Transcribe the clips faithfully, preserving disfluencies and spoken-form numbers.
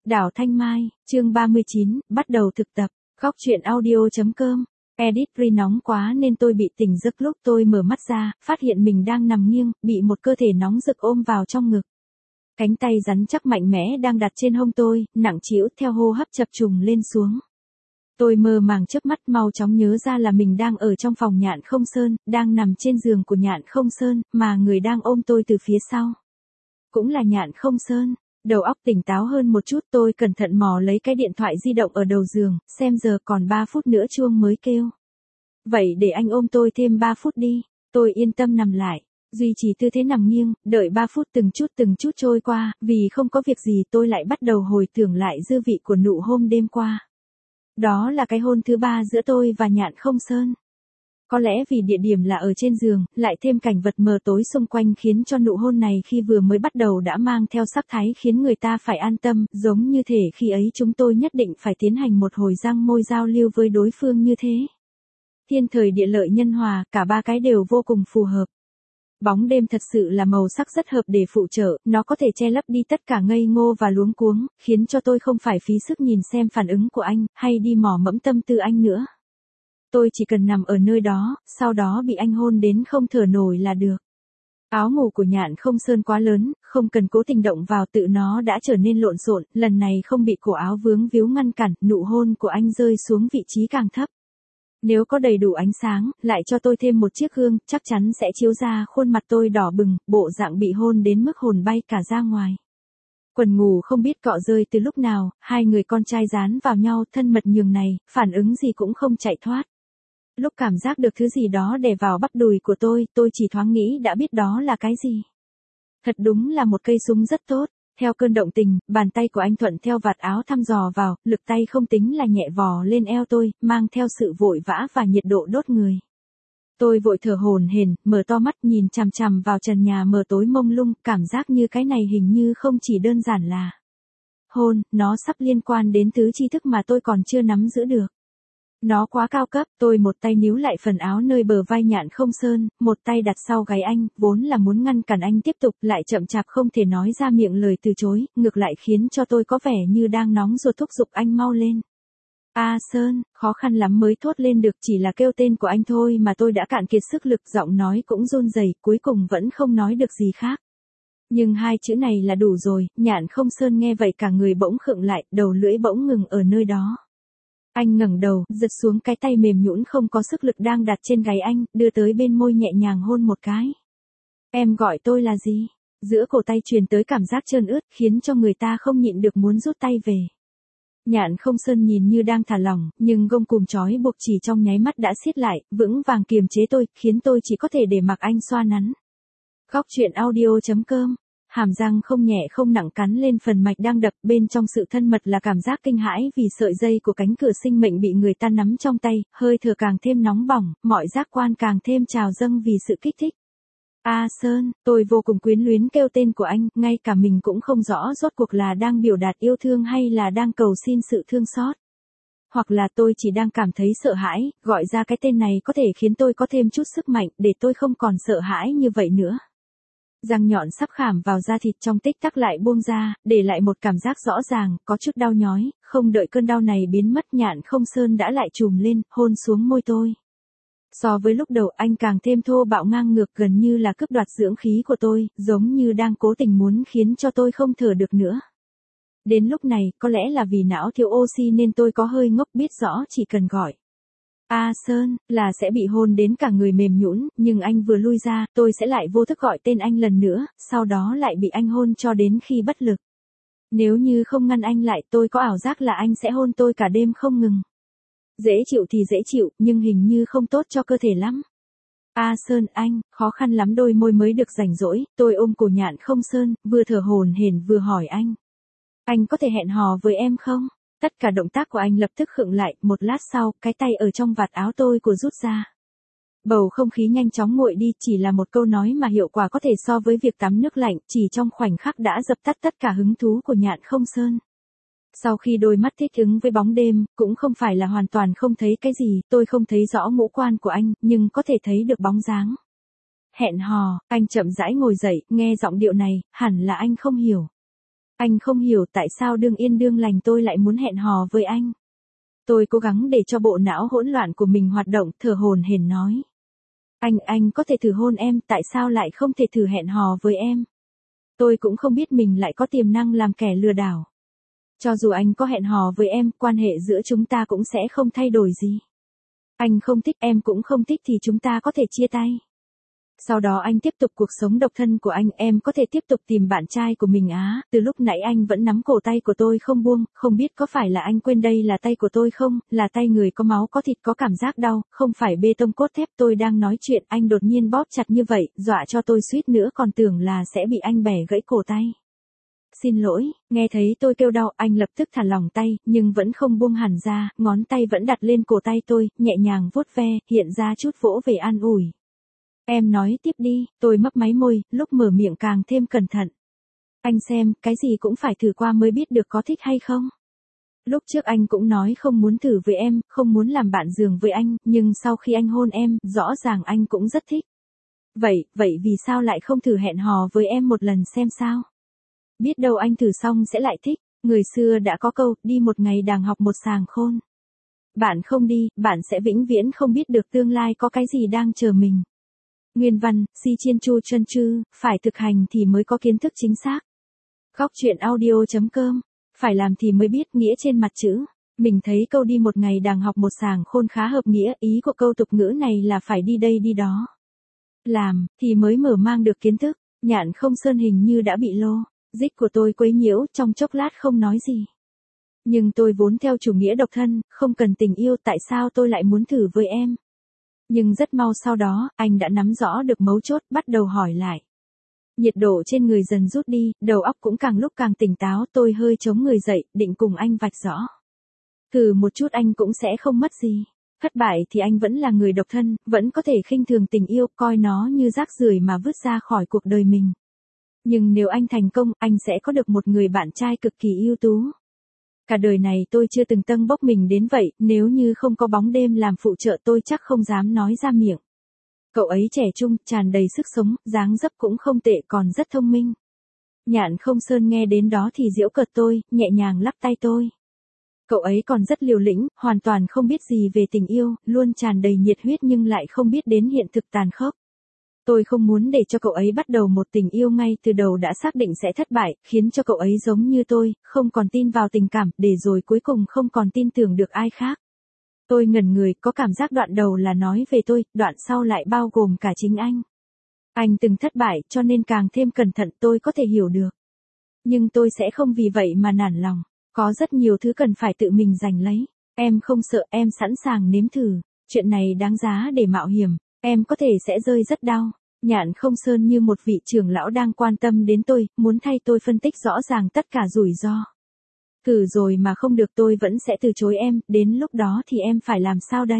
Đảo Thanh Mai, chương ba mươi chín, bắt đầu thực tập, góc truyện audio.com. Edit Pre nóng quá nên tôi bị tỉnh giấc lúc tôi mở mắt ra, phát hiện mình đang nằm nghiêng, bị một cơ thể nóng rực ôm vào trong ngực. Cánh tay rắn chắc mạnh mẽ đang đặt trên hông tôi, nặng trĩu theo hô hấp chập trùng lên xuống. Tôi mơ màng chớp mắt mau chóng nhớ ra là mình đang ở trong phòng Nhạn Không Sơn, đang nằm trên giường của Nhạn Không Sơn, mà người đang ôm tôi từ phía sau cũng là Nhạn Không Sơn. Đầu óc tỉnh táo hơn một chút, tôi cẩn thận mò lấy cái điện thoại di động ở đầu giường, xem giờ còn ba phút nữa chuông mới kêu. Vậy để anh ôm tôi thêm ba phút đi, tôi yên tâm nằm lại, duy trì tư thế nằm nghiêng, đợi ba phút từng chút từng chút trôi qua, vì không có việc gì tôi lại bắt đầu hồi tưởng lại dư vị của nụ hôn đêm qua. Đó là cái hôn thứ ba giữa tôi và Nhạn Không Sơn. Có lẽ vì địa điểm là ở trên giường, lại thêm cảnh vật mờ tối xung quanh khiến cho nụ hôn này khi vừa mới bắt đầu đã mang theo sắc thái khiến người ta phải an tâm, giống như thể khi ấy chúng tôi nhất định phải tiến hành một hồi răng môi giao lưu với đối phương như thế. Thiên thời địa lợi nhân hòa, cả ba cái đều vô cùng phù hợp. Bóng đêm thật sự là màu sắc rất hợp để phụ trợ, nó có thể che lấp đi tất cả ngây ngô và luống cuống, khiến cho tôi không phải phí sức nhìn xem phản ứng của anh, hay đi mò mẫm tâm tư anh nữa. Tôi chỉ cần nằm ở nơi đó, sau đó bị anh hôn đến không thở nổi là được. Áo ngủ của Nhạn Không Sơn quá lớn, không cần cố tình động vào tự nó đã trở nên lộn xộn, lần này không bị cổ áo vướng víu ngăn cản, nụ hôn của anh rơi xuống vị trí càng thấp. Nếu có đầy đủ ánh sáng, lại cho tôi thêm một chiếc gương, chắc chắn sẽ chiếu ra khuôn mặt tôi đỏ bừng, bộ dạng bị hôn đến mức hồn bay cả ra ngoài. Quần ngủ không biết cọ rơi từ lúc nào, hai người con trai dán vào nhau thân mật nhường này, phản ứng gì cũng không chạy thoát. Lúc cảm giác được thứ gì đó đè vào bắp đùi của tôi, tôi chỉ thoáng nghĩ đã biết đó là cái gì. Thật đúng là một cây súng rất tốt. Theo cơn động tình, bàn tay của anh thuận theo vạt áo thăm dò vào, lực tay không tính là nhẹ vò lên eo tôi, mang theo sự vội vã và nhiệt độ đốt người. Tôi vội thở hổn hển, mở to mắt nhìn chằm chằm vào trần nhà mờ tối mông lung, cảm giác như cái này hình như không chỉ đơn giản là hôn, nó sắp liên quan đến thứ tri thức mà tôi còn chưa nắm giữ được. Nó quá cao cấp, tôi một tay níu lại phần áo nơi bờ vai Nhạn Không Sơn, một tay đặt sau gáy anh, vốn là muốn ngăn cản anh tiếp tục, lại chậm chạp không thể nói ra miệng lời từ chối, ngược lại khiến cho tôi có vẻ như đang nóng ruột thúc giục anh mau lên. A Sơn, khó khăn lắm mới thốt lên được, chỉ là kêu tên của anh thôi mà tôi đã cạn kiệt sức lực, giọng nói cũng run rẩy, cuối cùng vẫn không nói được gì khác. Nhưng hai chữ này là đủ rồi, Nhạn Không Sơn nghe vậy cả người bỗng khựng lại, đầu lưỡi bỗng ngừng ở nơi đó. Anh ngẩng đầu, giật xuống cái tay mềm nhũn không có sức lực đang đặt trên gáy anh, đưa tới bên môi nhẹ nhàng hôn một cái. Em gọi tôi là gì? Giữa cổ tay truyền tới cảm giác trơn ướt, khiến cho người ta không nhịn được muốn rút tay về. Nhạn Không Sơn nhìn như đang thả lỏng, nhưng gông cùm trói buộc chỉ trong nháy mắt đã siết lại, vững vàng kiềm chế tôi, khiến tôi chỉ có thể để mặc anh xoa nắn. Góc truyện audio.com. Hàm răng không nhẹ không nặng cắn lên phần mạch đang đập, bên trong sự thân mật là cảm giác kinh hãi vì sợi dây của cánh cửa sinh mệnh bị người ta nắm trong tay, hơi thở càng thêm nóng bỏng, mọi giác quan càng thêm trào dâng vì sự kích thích. A Sơn, tôi vô cùng quyến luyến kêu tên của anh, ngay cả mình cũng không rõ rốt cuộc là đang biểu đạt yêu thương hay là đang cầu xin sự thương xót. Hoặc là tôi chỉ đang cảm thấy sợ hãi, gọi ra cái tên này có thể khiến tôi có thêm chút sức mạnh để tôi không còn sợ hãi như vậy nữa. Răng nhọn sắp khảm vào da thịt trong tích tắc lại buông ra, để lại một cảm giác rõ ràng, có chút đau nhói, không đợi cơn đau này biến mất Nhạn Không Sơn đã lại trùm lên, hôn xuống môi tôi. So với lúc đầu anh càng thêm thô bạo ngang ngược, gần như là cướp đoạt dưỡng khí của tôi, giống như đang cố tình muốn khiến cho tôi không thở được nữa. Đến lúc này, có lẽ là vì não thiếu oxy nên tôi có hơi ngốc, biết rõ chỉ cần gọi A Sơn, là sẽ bị hôn đến cả người mềm nhũn, nhưng anh vừa lui ra, tôi sẽ lại vô thức gọi tên anh lần nữa, sau đó lại bị anh hôn cho đến khi bất lực. Nếu như không ngăn anh lại, tôi có ảo giác là anh sẽ hôn tôi cả đêm không ngừng. Dễ chịu thì dễ chịu, nhưng hình như không tốt cho cơ thể lắm. A Sơn anh, khó khăn lắm đôi môi mới được rảnh rỗi, tôi ôm cổ Nhạn Không Sơn, vừa thở hổn hển vừa hỏi anh. Anh có thể hẹn hò với em không? Tất cả động tác của anh lập tức khựng lại, một lát sau, cái tay ở trong vạt áo tôi của rút ra. Bầu không khí nhanh chóng nguội đi, chỉ là một câu nói mà hiệu quả có thể so với việc tắm nước lạnh, chỉ trong khoảnh khắc đã dập tắt tất cả hứng thú của Nhạn Không Sơn. Sau khi đôi mắt thích ứng với bóng đêm, cũng không phải là hoàn toàn không thấy cái gì, tôi không thấy rõ ngũ quan của anh, nhưng có thể thấy được bóng dáng. Hẹn hò, anh chậm rãi ngồi dậy, nghe giọng điệu này, hẳn là anh không hiểu. Anh không hiểu tại sao đương yên đương lành tôi lại muốn hẹn hò với anh. Tôi cố gắng để cho bộ não hỗn loạn của mình hoạt động, thở hổn hển nói. Anh, anh có thể thử hôn em, tại sao lại không thể thử hẹn hò với em? Tôi cũng không biết mình lại có tiềm năng làm kẻ lừa đảo. Cho dù anh có hẹn hò với em, quan hệ giữa chúng ta cũng sẽ không thay đổi gì. Anh không thích, em cũng không thích thì chúng ta có thể chia tay. Sau đó anh tiếp tục cuộc sống độc thân của anh, em có thể tiếp tục tìm bạn trai của mình á. Từ lúc nãy anh vẫn nắm cổ tay của tôi không buông, không biết có phải là anh quên đây là tay của tôi không, là tay người có máu có thịt có cảm giác đau, không phải bê tông cốt thép. Tôi đang nói chuyện, anh đột nhiên bóp chặt như vậy, dọa cho tôi suýt nữa còn tưởng là sẽ bị anh bẻ gãy cổ tay. Xin lỗi, nghe thấy tôi kêu đau, anh lập tức thả lỏng tay, nhưng vẫn không buông hẳn ra, ngón tay vẫn đặt lên cổ tay tôi, nhẹ nhàng vuốt ve, hiện ra chút vỗ về an ủi. Em nói tiếp đi, tôi mấp máy môi, lúc mở miệng càng thêm cẩn thận. Anh xem, cái gì cũng phải thử qua mới biết được có thích hay không. Lúc trước anh cũng nói không muốn thử với em, không muốn làm bạn giường với anh, nhưng sau khi anh hôn em, rõ ràng anh cũng rất thích. Vậy, vậy vì sao lại không thử hẹn hò với em một lần xem sao? Biết đâu anh thử xong sẽ lại thích, người xưa đã có câu, đi một ngày đàng học một sàng khôn. Bạn không đi, bạn sẽ vĩnh viễn không biết được tương lai có cái gì đang chờ mình. Nguyên văn, Si Chiên Chu Chân Chư, phải thực hành thì mới có kiến thức chính xác. Góc truyện audio chấm com, phải làm thì mới biết nghĩa trên mặt chữ. Mình thấy câu đi một ngày đàng học một sàng khôn khá hợp nghĩa, ý của câu tục ngữ này là phải đi đây đi đó. Làm, thì mới mở mang được kiến thức. Nhạn Không Sơn hình như đã bị lô, dích của tôi quấy nhiễu, trong chốc lát không nói gì. Nhưng tôi vốn theo chủ nghĩa độc thân, không cần tình yêu, tại sao tôi lại muốn thử với em? Nhưng rất mau sau đó, anh đã nắm rõ được mấu chốt, bắt đầu hỏi lại. Nhiệt độ trên người dần rút đi, đầu óc cũng càng lúc càng tỉnh táo, tôi hơi chống người dậy, định cùng anh vạch rõ. Thử một chút anh cũng sẽ không mất gì. Thất bại thì anh vẫn là người độc thân, vẫn có thể khinh thường tình yêu, coi nó như rác rưởi mà vứt ra khỏi cuộc đời mình. Nhưng nếu anh thành công, anh sẽ có được một người bạn trai cực kỳ ưu tú. Cả đời này tôi chưa từng tâng bốc mình đến vậy, nếu như không có bóng đêm làm phụ trợ tôi chắc không dám nói ra miệng. Cậu ấy trẻ trung, tràn đầy sức sống, dáng dấp cũng không tệ, còn rất thông minh. Nhạn Không Sơn nghe đến đó thì giễu cợt tôi, nhẹ nhàng lắc tay tôi. Cậu ấy còn rất liều lĩnh, hoàn toàn không biết gì về tình yêu, luôn tràn đầy nhiệt huyết nhưng lại không biết đến hiện thực tàn khốc. Tôi không muốn để cho cậu ấy bắt đầu một tình yêu ngay từ đầu đã xác định sẽ thất bại, khiến cho cậu ấy giống như tôi, không còn tin vào tình cảm, để rồi cuối cùng không còn tin tưởng được ai khác. Tôi ngẩn người, có cảm giác đoạn đầu là nói về tôi, đoạn sau lại bao gồm cả chính anh. Anh từng thất bại, cho nên càng thêm cẩn thận, tôi có thể hiểu được. Nhưng tôi sẽ không vì vậy mà nản lòng. Có rất nhiều thứ cần phải tự mình giành lấy. Em không sợ, em sẵn sàng nếm thử. Chuyện này đáng giá để mạo hiểm. Em có thể sẽ rơi rất đau. Nhạn Không Sơn như một vị trưởng lão đang quan tâm đến tôi, muốn thay tôi phân tích rõ ràng tất cả rủi ro. Thử rồi mà không được tôi vẫn sẽ từ chối em, đến lúc đó thì em phải làm sao đây?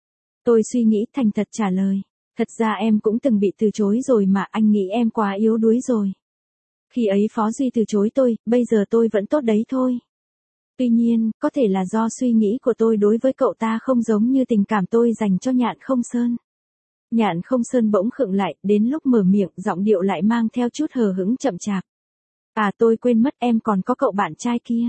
Tôi suy nghĩ thành thật trả lời. Thật ra em cũng từng bị từ chối rồi mà, anh nghĩ em quá yếu đuối rồi. Khi ấy Phó Duy từ chối tôi, bây giờ tôi vẫn tốt đấy thôi. Tuy nhiên, có thể là do suy nghĩ của tôi đối với cậu ta không giống như tình cảm tôi dành cho Nhạn Không Sơn. Nhạn Không Sơn bỗng khựng lại, đến lúc mở miệng, giọng điệu lại mang theo chút hờ hững chậm chạp. À, tôi quên mất, em còn có cậu bạn trai kia.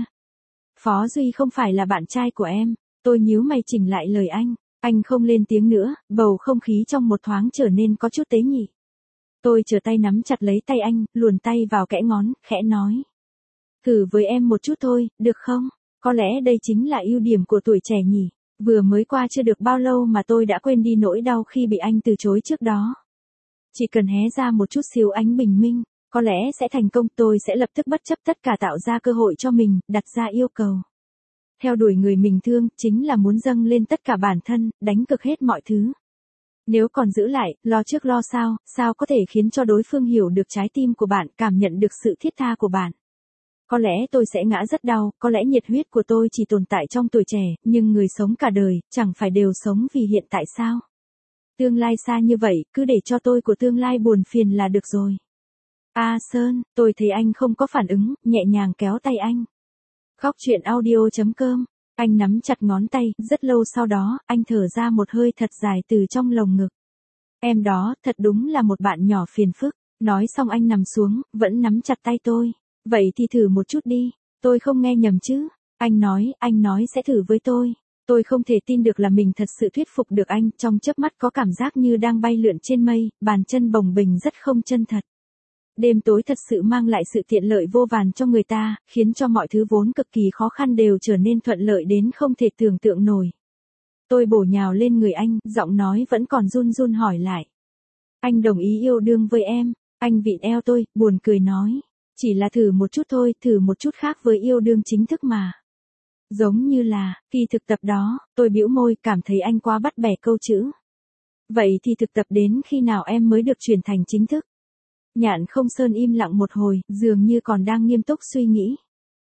Phó Duy không phải là bạn trai của em. Tôi nhíu mày chỉnh lại lời anh. Anh không lên tiếng nữa, bầu không khí trong một thoáng trở nên có chút tế nhị. Tôi trở tay nắm chặt lấy tay anh, luồn tay vào kẽ ngón, khẽ nói. Thử với em một chút thôi, được không? Có lẽ đây chính là ưu điểm của tuổi trẻ nhỉ. Vừa mới qua chưa được bao lâu mà tôi đã quên đi nỗi đau khi bị anh từ chối trước đó. Chỉ cần hé ra một chút xíu ánh bình minh, có lẽ sẽ thành công, tôi sẽ lập tức bất chấp tất cả tạo ra cơ hội cho mình, đặt ra yêu cầu. Theo đuổi người mình thương, chính là muốn dâng lên tất cả bản thân, đánh cực hết mọi thứ. Nếu còn giữ lại, lo trước lo sau, sao có thể khiến cho đối phương hiểu được trái tim của bạn, cảm nhận được sự thiết tha của bạn. Có lẽ tôi sẽ ngã rất đau, có lẽ nhiệt huyết của tôi chỉ tồn tại trong tuổi trẻ, nhưng người sống cả đời, chẳng phải đều sống vì hiện tại sao? Tương lai xa như vậy, cứ để cho tôi của tương lai buồn phiền là được rồi. A Sơn, tôi thấy anh không có phản ứng, nhẹ nhàng kéo tay anh. Góc truyện audio chấm com, anh nắm chặt ngón tay, rất lâu sau đó, anh thở ra một hơi thật dài từ trong lồng ngực. Em đó, thật đúng là một bạn nhỏ phiền phức. Nói xong anh nằm xuống, vẫn nắm chặt tay tôi. Vậy thì thử một chút đi, tôi không nghe nhầm chứ. Anh nói, anh nói sẽ thử với tôi. Tôi không thể tin được là mình thật sự thuyết phục được anh, trong chớp mắt có cảm giác như đang bay lượn trên mây, bàn chân bồng bềnh rất không chân thật. Đêm tối thật sự mang lại sự tiện lợi vô vàn cho người ta, khiến cho mọi thứ vốn cực kỳ khó khăn đều trở nên thuận lợi đến không thể tưởng tượng nổi. Tôi bổ nhào lên người anh, giọng nói vẫn còn run run hỏi lại. Anh đồng ý yêu đương với em, anh vịn eo tôi, buồn cười nói. Chỉ là thử một chút thôi, thử một chút khác với yêu đương chính thức mà. Giống như là, kỳ thực tập đó, tôi bĩu môi cảm thấy anh quá bắt bẻ câu chữ. Vậy thì thực tập đến khi nào em mới được chuyển thành chính thức? Nhạn Không Sơn im lặng một hồi, dường như còn đang nghiêm túc suy nghĩ.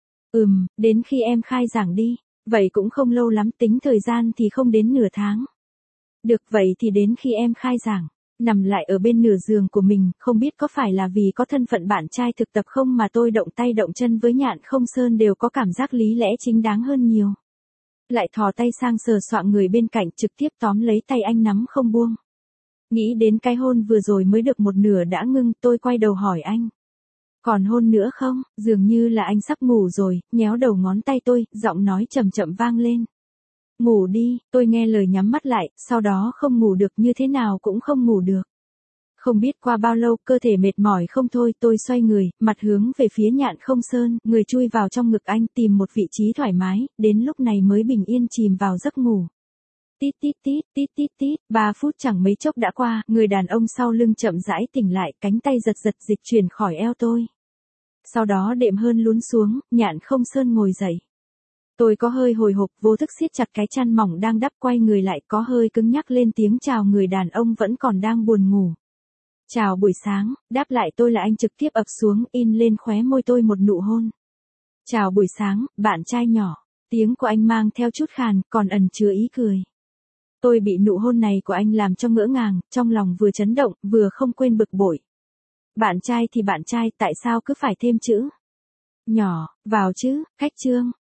Ừm, đến khi em khai giảng đi, vậy cũng không lâu lắm, tính thời gian thì không đến nửa tháng. Được, vậy thì đến khi em khai giảng, nằm lại ở bên nửa giường của mình, không biết có phải là vì có thân phận bạn trai thực tập không mà tôi động tay động chân với Nhạn Không Sơn đều có cảm giác lý lẽ chính đáng hơn nhiều. Lại thò tay sang sờ soạng người bên cạnh, trực tiếp tóm lấy tay anh nắm không buông. Nghĩ đến cái hôn vừa rồi mới được một nửa đã ngưng, tôi quay đầu hỏi anh. Còn hôn nữa không? Dường như là anh sắp ngủ rồi, nhéo đầu ngón tay tôi, giọng nói chậm chậm vang lên. Ngủ đi, tôi nghe lời nhắm mắt lại, sau đó không ngủ được, như thế nào cũng không ngủ được. Không biết qua bao lâu, cơ thể mệt mỏi không thôi, tôi xoay người, mặt hướng về phía Nhạn Không Sơn, người chui vào trong ngực anh, tìm một vị trí thoải mái, đến lúc này mới bình yên chìm vào giấc ngủ. Tít tít tít, tít tít tít, ba phút chẳng mấy chốc đã qua, người đàn ông sau lưng chậm rãi tỉnh lại, cánh tay giật giật dịch chuyển khỏi eo tôi. Sau đó đệm hơn lún xuống, Nhạn Không Sơn ngồi dậy. Tôi có hơi hồi hộp, vô thức siết chặt cái chăn mỏng đang đắp, quay người lại, có hơi cứng nhắc lên tiếng chào người đàn ông vẫn còn đang buồn ngủ. Chào buổi sáng, đáp lại tôi là anh trực tiếp ập xuống, in lên khóe môi tôi một nụ hôn. Chào buổi sáng, bạn trai nhỏ. Tiếng của anh mang theo chút khàn, còn ẩn chứa ý cười. Tôi bị nụ hôn này của anh làm cho ngỡ ngàng, trong lòng vừa chấn động, vừa không quên bực bội. Bạn trai thì bạn trai, tại sao cứ phải thêm chữ nhỏ vào chứ? Khách trương.